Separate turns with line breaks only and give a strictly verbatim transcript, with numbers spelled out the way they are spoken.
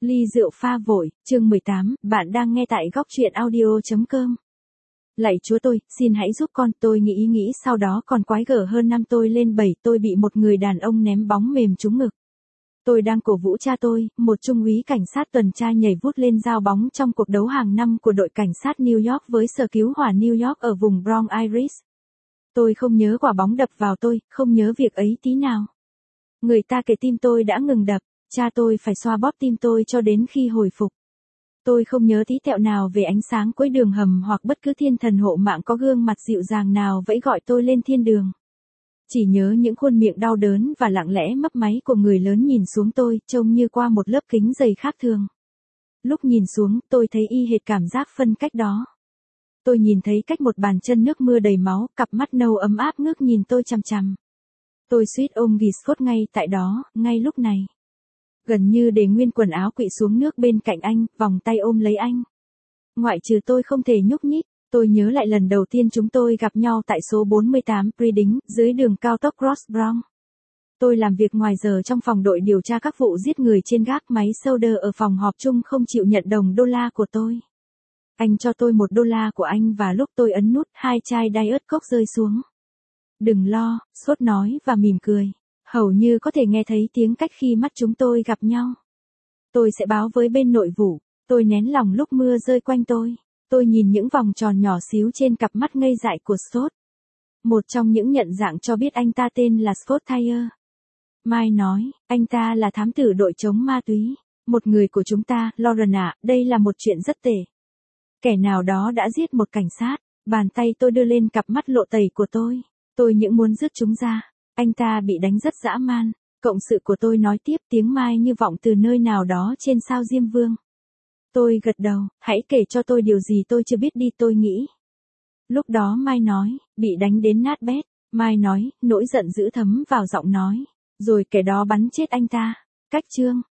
Ly rượu pha vội, chương mười tám, bạn đang nghe tại góc truyện audio chấm com. Lạy Chúa tôi, xin hãy giúp con, tôi nghĩ ý nghĩ sau đó còn quái gở hơn năm tôi lên bảy, tôi bị một người đàn ông ném bóng mềm trúng ngực. Tôi đang cổ vũ cha tôi, một trung úy cảnh sát tuần tra nhảy vút lên giao bóng trong cuộc đấu hàng năm của đội cảnh sát New York với sở cứu hỏa New York ở vùng Bronx Iris. Tôi không nhớ quả bóng đập vào tôi, không nhớ việc ấy tí nào. Người ta kể tim tôi đã ngừng đập. Cha tôi phải xoa bóp tim tôi cho đến khi hồi phục. Tôi không nhớ tí tẹo nào về ánh sáng cuối đường hầm hoặc bất cứ thiên thần hộ mạng có gương mặt dịu dàng nào vẫy gọi tôi lên thiên đường. Chỉ nhớ những khuôn miệng đau đớn và lặng lẽ mấp máy của người lớn nhìn xuống tôi, trông như qua một lớp kính dày khác thường. Lúc nhìn xuống, tôi thấy y hệt cảm giác phân cách đó. Tôi nhìn thấy cách một bàn chân nước mưa đầy máu, cặp mắt nâu ấm áp ngước nhìn tôi chằm chằm. Tôi suýt ôm ghì phốt ngay tại đó, ngay lúc này. Gần như để nguyên quần áo quỵ xuống nước bên cạnh anh, vòng tay ôm lấy anh. Ngoại trừ tôi không thể nhúc nhích, tôi nhớ lại lần đầu tiên chúng tôi gặp nhau tại số bốn mươi tám Reading, dưới đường cao tốc Cross Bronx. Tôi làm việc ngoài giờ trong phòng đội điều tra các vụ giết người trên gác máy Solder ở phòng họp chung không chịu nhận đồng đô la của tôi. Anh cho tôi một đô la của anh và lúc tôi ấn nút, hai chai Diet Coke rơi xuống. Đừng lo, Sốt nói và mỉm cười. Hầu như có thể nghe thấy tiếng cách khi mắt chúng tôi gặp nhau. Tôi sẽ báo với bên nội vụ. Tôi nén lòng lúc mưa rơi quanh tôi. Tôi nhìn những vòng tròn nhỏ xíu trên cặp mắt ngây dại của Scott. Một trong những nhận dạng cho biết anh ta tên là Scott Thayer. Mai nói, anh ta là thám tử đội chống ma túy. Một người của chúng ta, Lauren ạ, đây là một chuyện rất tệ. Kẻ nào đó đã giết một cảnh sát. Bàn tay tôi đưa lên cặp mắt lộ tẩy của tôi. Tôi những muốn rước chúng ra. Anh ta bị đánh rất dã man. Cộng sự của tôi nói tiếp, tiếng Mai như vọng từ nơi nào đó trên sao Diêm Vương. Tôi gật đầu, hãy kể cho tôi điều gì tôi chưa biết đi, tôi nghĩ. Lúc đó Mai nói, bị đánh đến nát bét. Mai nói, nỗi giận dữ thấm vào giọng nói. Rồi kẻ đó bắn chết anh ta. Cách chương.